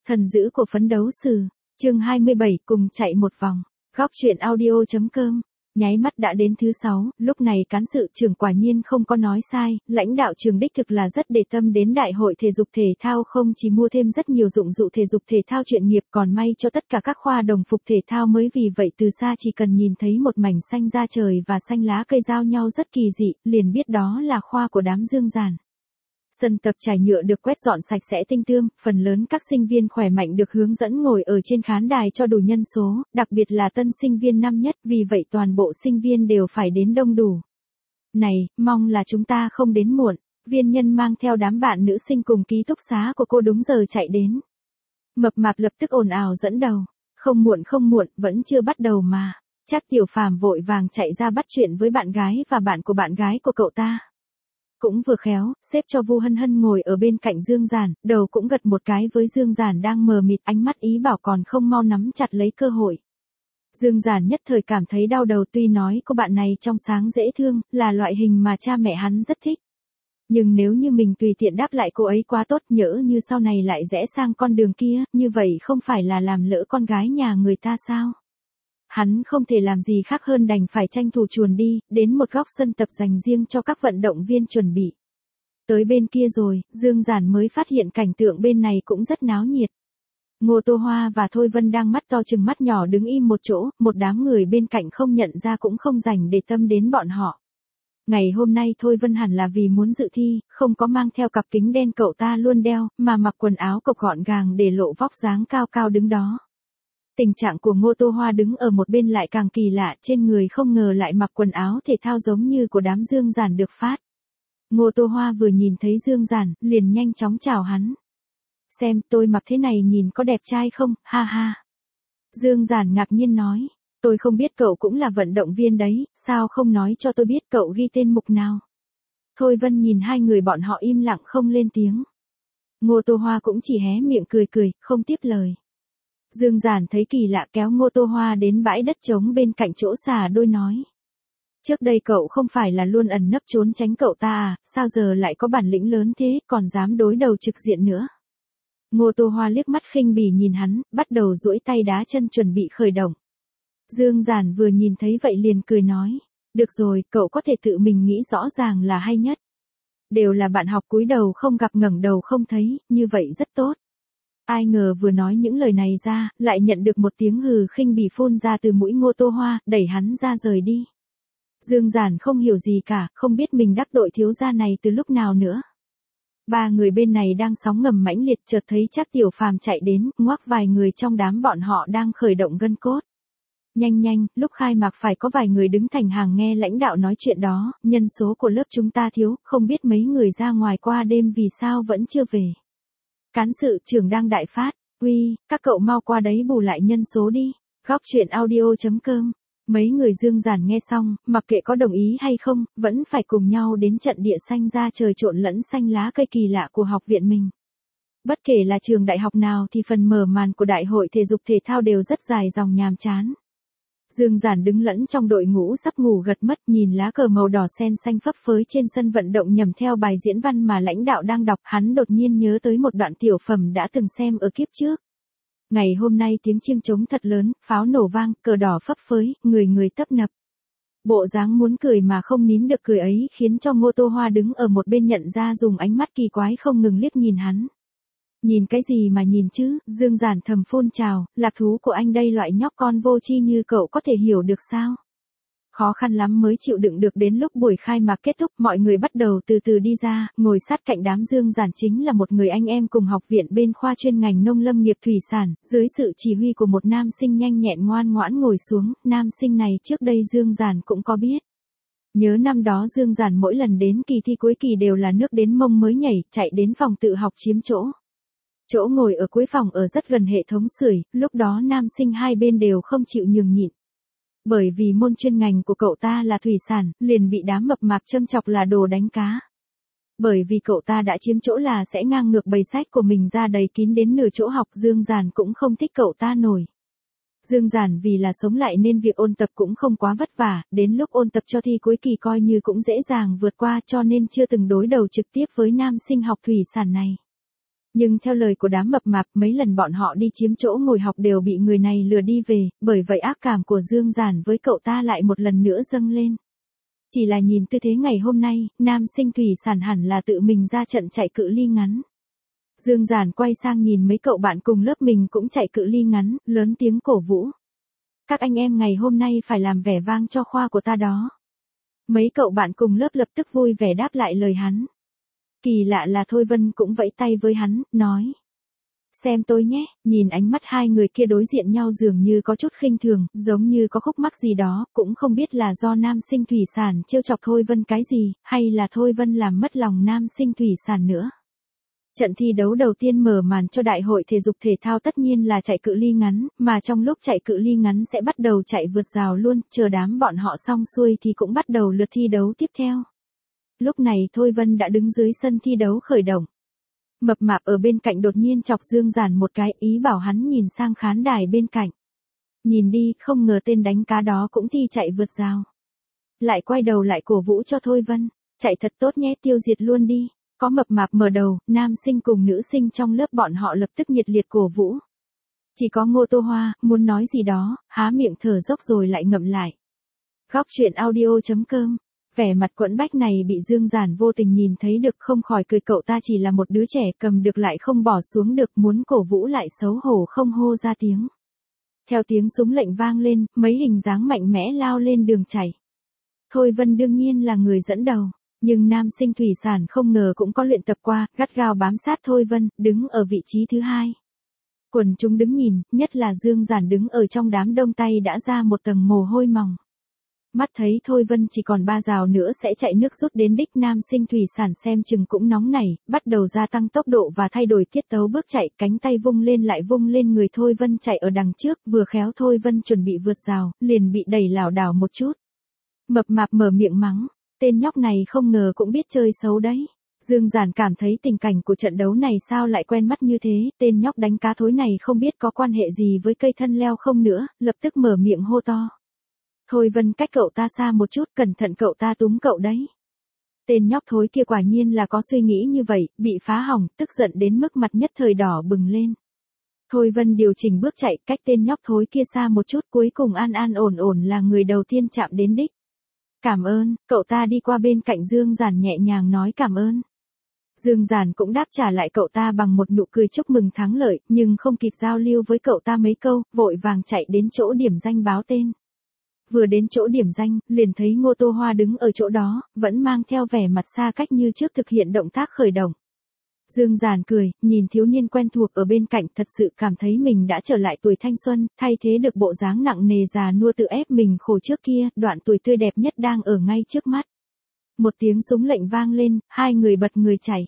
Thần dữ của phấn đấu sử, chương 27 cùng chạy một vòng, góc truyện audio.com. Nháy mắt đã đến thứ 6, lúc này cán sự trưởng quả nhiên không có nói sai, lãnh đạo trường đích thực là rất để tâm đến đại hội thể dục thể thao, không chỉ mua thêm rất nhiều dụng cụ thể dục thể thao chuyên nghiệp, còn may cho tất cả các khoa đồng phục thể thao mới, vì vậy từ xa chỉ cần nhìn thấy một mảnh xanh da trời và xanh lá cây giao nhau rất kỳ dị, liền biết đó là khoa của đám Dương Giản. Sân tập trải nhựa được quét dọn sạch sẽ tinh tươm, phần lớn các sinh viên khỏe mạnh được hướng dẫn ngồi ở trên khán đài cho đủ nhân số, đặc biệt là tân sinh viên năm nhất, vì vậy toàn bộ sinh viên đều phải đến đông đủ. Này, mong là chúng ta không đến muộn, viên nhân mang theo đám bạn nữ sinh cùng ký túc xá của cô đúng giờ chạy đến. Mập mạp lập tức ồn ào dẫn đầu, không muộn, vẫn chưa bắt đầu mà. Chắc Tiểu Phàm vội vàng chạy ra bắt chuyện với bạn gái và bạn của bạn gái của cậu ta. Cũng vừa khéo, xếp cho Vu Hân Hân ngồi ở bên cạnh Dương Giản, đầu cũng gật một cái với Dương Giản đang mờ mịt, ánh mắt ý bảo còn không mau nắm chặt lấy cơ hội. Dương Giản nhất thời cảm thấy đau đầu, tuy nói cô bạn này trong sáng dễ thương, là loại hình mà cha mẹ hắn rất thích. Nhưng nếu như mình tùy tiện đáp lại cô ấy quá tốt, nhỡ như sau này lại rẽ sang con đường kia, như vậy không phải là làm lỡ con gái nhà người ta sao? Hắn không thể làm gì khác hơn đành phải tranh thủ chuồn đi, đến một góc sân tập dành riêng cho các vận động viên chuẩn bị. Tới bên kia rồi, Dương Giản mới phát hiện cảnh tượng bên này cũng rất náo nhiệt. Ngô Tô Hoa và Thôi Vân đang mắt to chừng mắt nhỏ đứng im một chỗ, một đám người bên cạnh không nhận ra cũng không dành để tâm đến bọn họ. Ngày hôm nay Thôi Vân hẳn là vì muốn dự thi, không có mang theo cặp kính đen cậu ta luôn đeo, mà mặc quần áo cộc gọn gàng để lộ vóc dáng cao cao đứng đó. Tình trạng của Ngô Tô Hoa đứng ở một bên lại càng kỳ lạ, trên người không ngờ lại mặc quần áo thể thao giống như của đám Dương Giản được phát. Ngô Tô Hoa vừa nhìn thấy Dương Giản, liền nhanh chóng chào hắn. Xem tôi mặc thế này nhìn có đẹp trai không, ha ha. Dương Giản ngạc nhiên nói, tôi không biết cậu cũng là vận động viên đấy, sao không nói cho tôi biết cậu ghi tên mục nào. Thôi Vân nhìn hai người bọn họ im lặng không lên tiếng. Ngô Tô Hoa cũng chỉ hé miệng cười, không tiếp lời. Dương Giản thấy kỳ lạ kéo Ngô Tô Hoa đến bãi đất trống bên cạnh chỗ xà đôi nói. Trước đây cậu không phải là luôn ẩn nấp trốn tránh cậu ta à, sao giờ lại có bản lĩnh lớn thế, còn dám đối đầu trực diện nữa. Ngô Tô Hoa liếc mắt khinh bỉ nhìn hắn, bắt đầu duỗi tay đá chân chuẩn bị khởi động. Dương Giản vừa nhìn thấy vậy liền cười nói. Được rồi, cậu có thể tự mình nghĩ rõ ràng là hay nhất. Đều là bạn học cúi đầu không gặp ngẩng đầu không thấy, như vậy rất tốt. Ai ngờ vừa nói những lời này ra, lại nhận được một tiếng hừ khinh bỉ phun ra từ mũi Ngô Tô Hoa, đẩy hắn ra rời đi. Dương Giản không hiểu gì cả, không biết mình đắc tội thiếu gia này từ lúc nào nữa. Ba người bên này đang sóng ngầm mãnh liệt, chợt thấy chắc Tiểu Phàm chạy đến, ngoắc vài người trong đám bọn họ đang khởi động gân cốt. Nhanh, lúc khai mạc phải có vài người đứng thành hàng nghe lãnh đạo nói chuyện đó, nhân số của lớp chúng ta thiếu, không biết mấy người ra ngoài qua đêm vì sao vẫn chưa về. Cán sự trưởng đang đại phát, các cậu mau qua đấy bù lại nhân số đi, góc truyện audio.com. Mấy người Dương Giản nghe xong, mặc kệ có đồng ý hay không, vẫn phải cùng nhau đến trận địa xanh da trời trộn lẫn xanh lá cây kỳ lạ của học viện mình. Bất kể là trường đại học nào thì phần mở màn của đại hội thể dục thể thao đều rất dài dòng nhàm chán. Dương Giản đứng lẫn trong đội ngũ sắp ngủ gật mất, nhìn lá cờ màu đỏ sen xanh phấp phới trên sân vận động nhầm theo bài diễn văn mà lãnh đạo đang đọc, hắn đột nhiên nhớ tới một đoạn tiểu phẩm đã từng xem ở kiếp trước. Ngày hôm nay tiếng chiêng trống thật lớn, pháo nổ vang, cờ đỏ phấp phới, người tấp nập. Bộ dáng muốn cười mà không nín được cười ấy khiến cho Ngô Tô Hoa đứng ở một bên nhận ra, dùng ánh mắt kỳ quái không ngừng liếc nhìn hắn. Nhìn cái gì mà nhìn chứ, Dương Giản thầm phun trào, lạc thú của anh đây, loại nhóc con vô tri như cậu có thể hiểu được sao? Khó khăn lắm mới chịu đựng được, đến lúc buổi khai mạc kết thúc mọi người bắt đầu từ từ đi ra, ngồi sát cạnh đám Dương Giản chính là một người anh em cùng học viện bên khoa chuyên ngành nông lâm nghiệp thủy sản, dưới sự chỉ huy của một nam sinh nhanh nhẹn ngoan ngoãn ngồi xuống, nam sinh này trước đây Dương Giản cũng có biết. Nhớ năm đó Dương Giản mỗi lần đến kỳ thi cuối kỳ đều là nước đến mông mới nhảy, chạy đến phòng tự học chiếm chỗ. Chỗ ngồi ở cuối phòng ở rất gần hệ thống sưởi, lúc đó nam sinh hai bên đều không chịu nhường nhịn. Bởi vì môn chuyên ngành của cậu ta là thủy sản, liền bị đám mập mạp châm chọc là đồ đánh cá. Bởi vì cậu ta đã chiếm chỗ là sẽ ngang ngược bày sách của mình ra đầy kín đến nửa chỗ học, Dương Giản cũng không thích cậu ta nổi. Dương Giản vì là sống lại nên việc ôn tập cũng không quá vất vả, đến lúc ôn tập cho thi cuối kỳ coi như cũng dễ dàng vượt qua, cho nên chưa từng đối đầu trực tiếp với nam sinh học thủy sản này. Nhưng theo lời của đám mập mạp, mấy lần bọn họ đi chiếm chỗ ngồi học đều bị người này lừa đi về, bởi vậy ác cảm của Dương Giản với cậu ta lại một lần nữa dâng lên. Chỉ là nhìn tư thế ngày hôm nay, nam sinh thủy sản hẳn là tự mình ra trận chạy cự ly ngắn. Dương Giản quay sang nhìn mấy cậu bạn cùng lớp mình cũng chạy cự ly ngắn, lớn tiếng cổ vũ. Các anh em ngày hôm nay phải làm vẻ vang cho khoa của ta đó. Mấy cậu bạn cùng lớp lập tức vui vẻ đáp lại lời hắn. Kỳ lạ là Thôi Vân cũng vẫy tay với hắn, nói. Xem tôi nhé, nhìn ánh mắt hai người kia đối diện nhau dường như có chút khinh thường, giống như có khúc mắc gì đó, cũng không biết là do nam sinh thủy sản trêu chọc Thôi Vân cái gì, hay là Thôi Vân làm mất lòng nam sinh thủy sản nữa. Trận thi đấu đầu tiên mở màn cho đại hội thể dục thể thao tất nhiên là chạy cự ly ngắn, mà trong lúc chạy cự ly ngắn sẽ bắt đầu chạy vượt rào luôn, chờ đám bọn họ xong xuôi thì cũng bắt đầu lượt thi đấu tiếp theo. Lúc này Thôi Vân đã đứng dưới sân thi đấu khởi động. Mập mạp ở bên cạnh đột nhiên chọc Dương Giản một cái, ý bảo hắn nhìn sang khán đài bên cạnh. Nhìn đi, không ngờ tên đánh cá đó cũng thi chạy vượt rào. Lại quay đầu lại cổ vũ cho Thôi Vân, chạy thật tốt nhé, tiêu diệt luôn đi. Có mập mạp mở đầu, nam sinh cùng nữ sinh trong lớp bọn họ lập tức nhiệt liệt cổ vũ. Chỉ có Ngô Tô Hoa, muốn nói gì đó, há miệng thở dốc rồi lại ngậm lại. Góc truyện audio.com. Vẻ mặt quẫn bách này bị Dương Giản vô tình nhìn thấy được, không khỏi cười, cậu ta chỉ là một đứa trẻ cầm được lại không bỏ xuống được, muốn cổ vũ lại xấu hổ không hô ra tiếng. Theo tiếng súng lệnh vang lên, mấy hình dáng mạnh mẽ lao lên đường chạy. Thôi Vân đương nhiên là người dẫn đầu. Nhưng nam sinh thủy sản không ngờ cũng có luyện tập qua, gắt gao bám sát Thôi Vân, đứng ở vị trí thứ hai. Quần chúng đứng nhìn, nhất là Dương Giản đứng ở trong đám đông tay đã ra một tầng mồ hôi mỏng. Mắt thấy Thôi Vân chỉ còn 3 rào nữa sẽ chạy nước rút đến đích, nam sinh thủy sản xem chừng cũng nóng nảy, bắt đầu gia tăng tốc độ và thay đổi tiết tấu bước chạy, cánh tay vung lên lại vung lên, người Thôi Vân chạy ở đằng trước, vừa khéo Thôi Vân chuẩn bị vượt rào, liền bị đẩy lảo đảo một chút. Mập mạp mở miệng mắng. Tên nhóc này không ngờ cũng biết chơi xấu đấy. Dương Giản cảm thấy tình cảnh của trận đấu này sao lại quen mắt như thế, tên nhóc đánh cá thối này không biết có quan hệ gì với cây thân leo không nữa, lập tức mở miệng hô to. Thôi Vân cách cậu ta xa một chút, cẩn thận cậu ta túm cậu đấy. Tên nhóc thối kia quả nhiên là có suy nghĩ như vậy, bị phá hỏng, tức giận đến mức mặt nhất thời đỏ bừng lên. Thôi Vân điều chỉnh bước chạy, cách tên nhóc thối kia xa một chút, cuối cùng an an ổn ổn là người đầu tiên chạm đến đích. Cảm ơn, cậu ta đi qua bên cạnh Dương Giản nhẹ nhàng nói cảm ơn. Dương Giản cũng đáp trả lại cậu ta bằng một nụ cười chúc mừng thắng lợi, nhưng không kịp giao lưu với cậu ta mấy câu, vội vàng chạy đến chỗ điểm danh báo tên. Vừa đến chỗ điểm danh, liền thấy Ngô Tô Hoa đứng ở chỗ đó, vẫn mang theo vẻ mặt xa cách như trước thực hiện động tác khởi động. Dương Giản cười, nhìn thiếu niên quen thuộc ở bên cạnh, thật sự cảm thấy mình đã trở lại tuổi thanh xuân, thay thế được bộ dáng nặng nề già nua tự ép mình khổ trước kia, đoạn tuổi tươi đẹp nhất đang ở ngay trước mắt. Một tiếng súng lệnh vang lên, hai người bật người chạy.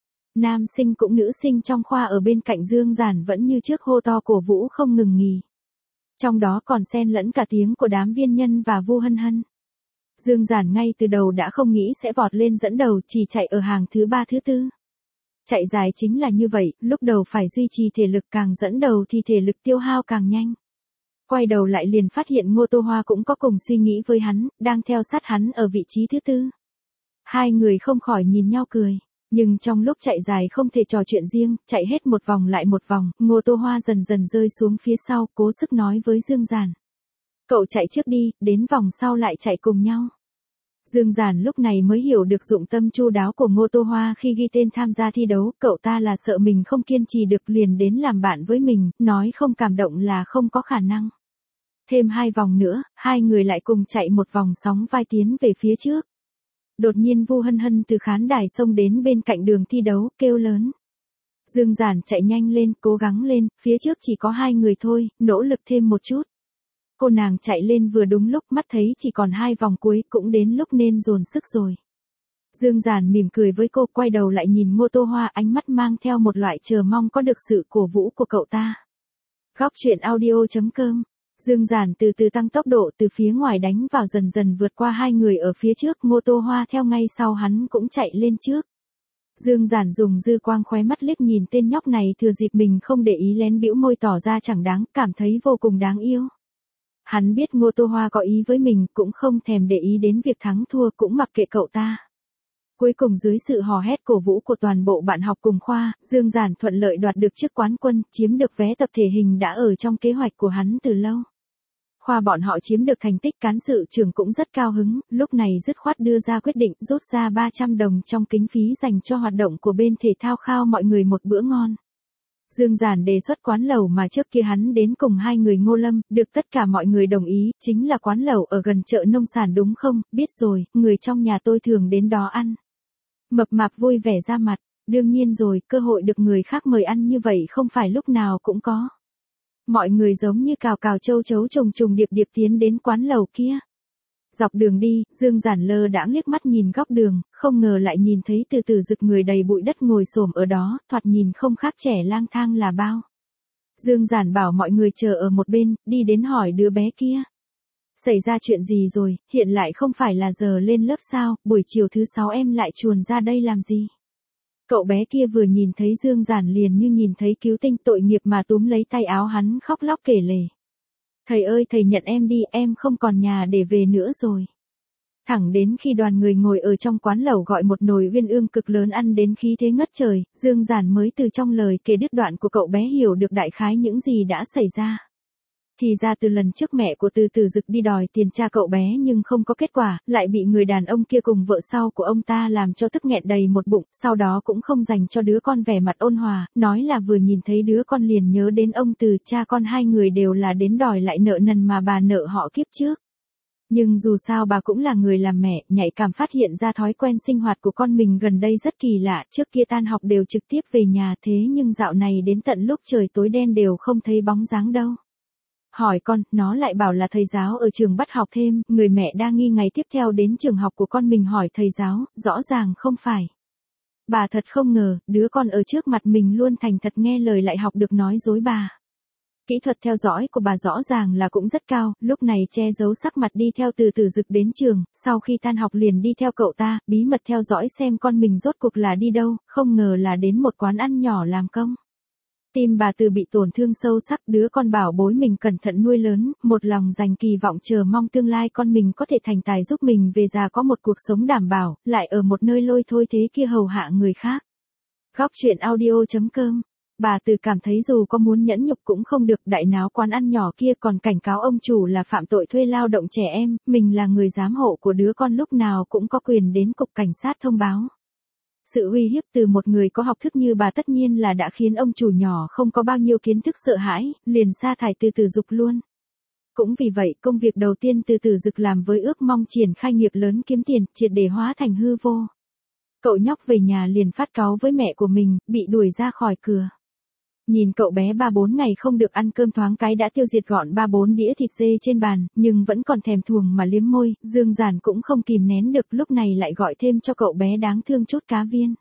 Nam sinh cũng nữ sinh trong khoa ở bên cạnh Dương Giản vẫn như trước hô to cổ vũ không ngừng nghỉ. Trong đó còn xen lẫn cả tiếng của đám Viên Nhân và Vu Hân Hân. Dương Giản ngay từ đầu đã không nghĩ sẽ vọt lên dẫn đầu, chỉ chạy ở hàng thứ 3 thứ 4. Chạy dài chính là như vậy, lúc đầu phải duy trì thể lực, càng dẫn đầu thì thể lực tiêu hao càng nhanh. Quay đầu lại liền phát hiện Ngô Tô Hoa cũng có cùng suy nghĩ với hắn, đang theo sát hắn ở vị trí thứ 4. Hai người không khỏi nhìn nhau cười. Nhưng trong lúc chạy dài không thể trò chuyện riêng, chạy hết một vòng lại một vòng, Ngô Tô Hoa dần dần rơi xuống phía sau, cố sức nói với Dương Giản. Cậu chạy trước đi, đến vòng sau lại chạy cùng nhau. Dương Giản lúc này mới hiểu được dụng tâm chu đáo của Ngô Tô Hoa khi ghi tên tham gia thi đấu, cậu ta là sợ mình không kiên trì được liền đến làm bạn với mình, nói không cảm động là không có khả năng. Thêm 2 vòng nữa, hai người lại cùng chạy một vòng sóng vai tiến về phía trước. Đột nhiên Vu Hân Hân từ khán đài xông đến bên cạnh đường thi đấu, kêu lớn. Dương Giản chạy nhanh lên, cố gắng lên, phía trước chỉ có 2 người thôi, nỗ lực thêm một chút. Cô nàng chạy lên vừa đúng lúc, mắt thấy chỉ còn 2 vòng cuối, cũng đến lúc nên dồn sức rồi. Dương Giản mỉm cười với cô, quay đầu lại nhìn Ngô Tô Hoa, ánh mắt mang theo một loại chờ mong có được sự cổ vũ của cậu ta. Góc truyện audio.com. Dương Giản từ từ tăng tốc độ từ phía ngoài đánh vào, dần dần vượt qua 2 người ở phía trước, Ngô Tô Hoa theo ngay sau hắn cũng chạy lên trước. Dương Giản dùng dư quang khóe mắt liếc nhìn tên nhóc này, thừa dịp mình không để ý lén bĩu môi tỏ ra chẳng đáng, cảm thấy vô cùng đáng yêu. Hắn biết Ngô Tô Hoa có ý với mình, cũng không thèm để ý đến việc thắng thua, cũng mặc kệ cậu ta. Cuối cùng dưới sự hò hét cổ vũ của toàn bộ bạn học cùng khoa, Dương Giản thuận lợi đoạt được chức quán quân, chiếm được vé tập thể hình đã ở trong kế hoạch của hắn từ lâu. Khoa bọn họ chiếm được thành tích, cán sự trưởng cũng rất cao hứng, lúc này dứt khoát đưa ra quyết định rút ra 300 đồng trong kinh phí dành cho hoạt động của bên thể thao khao mọi người một bữa ngon. Dương Giản đề xuất quán lẩu mà trước kia hắn đến cùng hai người Ngô Lâm, được tất cả mọi người đồng ý, chính là quán lẩu ở gần chợ nông sản đúng không, biết rồi, người trong nhà tôi thường đến đó ăn. Mập mạp vui vẻ ra mặt, đương nhiên rồi, cơ hội được người khác mời ăn như vậy không phải lúc nào cũng có. Mọi người giống như cào cào châu chấu trùng trùng điệp điệp tiến đến quán lẩu kia. Dọc đường đi, Dương Giản lơ đãng liếc mắt nhìn góc đường, không ngờ lại nhìn thấy Từ Từ Dực người đầy bụi đất ngồi xổm ở đó, thoạt nhìn không khác trẻ lang thang là bao. Dương Giản bảo mọi người chờ ở một bên, đi đến hỏi đứa bé kia. Xảy ra chuyện gì rồi, hiện lại không phải là giờ lên lớp sao, buổi chiều thứ 6 em lại chuồn ra đây làm gì? Cậu bé kia vừa nhìn thấy Dương Giản liền như nhìn thấy cứu tinh, tội nghiệp mà túm lấy tay áo hắn khóc lóc kể lể. Thầy ơi, thầy nhận em đi, em không còn nhà để về nữa rồi. Thẳng đến khi đoàn người ngồi ở trong quán lẩu gọi một nồi uyên ương cực lớn ăn đến khí thế ngất trời, Dương Giản mới từ trong lời kể đứt đoạn của cậu bé hiểu được đại khái những gì đã xảy ra. Thì ra từ lần trước mẹ của Từ Từ Dực đi đòi tiền cha cậu bé nhưng không có kết quả, lại bị người đàn ông kia cùng vợ sau của ông ta làm cho tức nghẹn đầy một bụng, sau đó cũng không dành cho đứa con vẻ mặt ôn hòa, nói là vừa nhìn thấy đứa con liền nhớ đến ông Từ, cha con hai người đều là đến đòi lại nợ nần mà bà nợ họ kiếp trước. Nhưng dù sao bà cũng là người làm mẹ, nhạy cảm phát hiện ra thói quen sinh hoạt của con mình gần đây rất kỳ lạ, trước kia tan học đều trực tiếp về nhà thế nhưng dạo này đến tận lúc trời tối đen đều không thấy bóng dáng đâu. Hỏi con, nó lại bảo là thầy giáo ở trường bắt học thêm, người mẹ đang nghi ngày tiếp theo đến trường học của con mình hỏi thầy giáo, rõ ràng không phải. Bà thật không ngờ, đứa con ở trước mặt mình luôn thành thật nghe lời lại học được nói dối bà. Kỹ thuật theo dõi của bà rõ ràng là cũng rất cao, lúc này che giấu sắc mặt đi theo Từ Từ Dực đến trường, sau khi tan học liền đi theo cậu ta, bí mật theo dõi xem con mình rốt cuộc là đi đâu, không ngờ là đến một quán ăn nhỏ làm công. Tim bà Từ bị tổn thương sâu sắc, đứa con bảo bối mình cẩn thận nuôi lớn, một lòng dành kỳ vọng chờ mong tương lai con mình có thể thành tài giúp mình về già có một cuộc sống đảm bảo, lại ở một nơi lôi thôi thế kia hầu hạ người khác. Góc truyện audio.com. Bà Từ cảm thấy dù có muốn nhẫn nhục cũng không được, đại náo quán ăn nhỏ kia còn cảnh cáo ông chủ là phạm tội thuê lao động trẻ em, mình là người giám hộ của đứa con lúc nào cũng có quyền đến cục cảnh sát thông báo. Sự uy hiếp từ một người có học thức như bà tất nhiên là đã khiến ông chủ nhỏ không có bao nhiêu kiến thức sợ hãi, liền sa thải Từ Từ Dực luôn. Cũng vì vậy, công việc đầu tiên Từ Từ Dực làm với ước mong triển khai nghiệp lớn kiếm tiền, triệt để hóa thành hư vô. Cậu nhóc về nhà liền phát cáu với mẹ của mình, bị đuổi ra khỏi cửa. Nhìn cậu bé 3-4 ngày không được ăn cơm thoáng cái đã tiêu diệt gọn 3-4 đĩa thịt dê trên bàn, nhưng vẫn còn thèm thuồng mà liếm môi, Dương Giản cũng không kìm nén được, lúc này lại gọi thêm cho cậu bé đáng thương chút cá viên.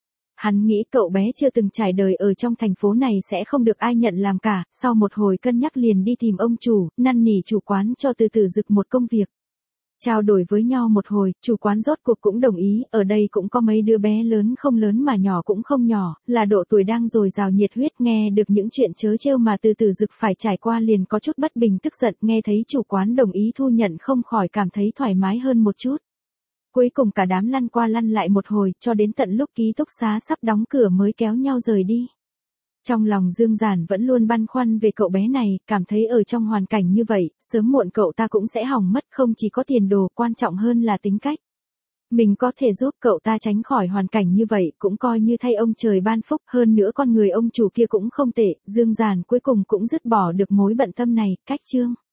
Hắn nghĩ cậu bé chưa từng trải đời ở trong thành phố này sẽ không được ai nhận làm cả, sau một hồi cân nhắc liền đi tìm ông chủ, năn nỉ chủ quán cho Từ Từ Dực một công việc. Trao đổi với nhau một hồi, chủ quán rốt cuộc cũng đồng ý, ở đây cũng có mấy đứa bé lớn không lớn mà nhỏ cũng không nhỏ, là độ tuổi đang dồi dào nhiệt huyết, nghe được những chuyện trớ trêu mà Từ Từ Dực phải trải qua liền có chút bất bình tức giận, nghe thấy chủ quán đồng ý thu nhận không khỏi cảm thấy thoải mái hơn một chút. Cuối cùng cả đám lăn qua lăn lại một hồi, cho đến tận lúc ký túc xá sắp đóng cửa mới kéo nhau rời đi. Trong lòng Dương Giản vẫn luôn băn khoăn về cậu bé này, cảm thấy ở trong hoàn cảnh như vậy, sớm muộn cậu ta cũng sẽ hỏng mất, không chỉ có tiền đồ, quan trọng hơn là tính cách. Mình có thể giúp cậu ta tránh khỏi hoàn cảnh như vậy, cũng coi như thay ông trời ban phúc, hơn nữa con người ông chủ kia cũng không tệ, Dương Giản cuối cùng cũng dứt bỏ được mối bận tâm này, cách chương.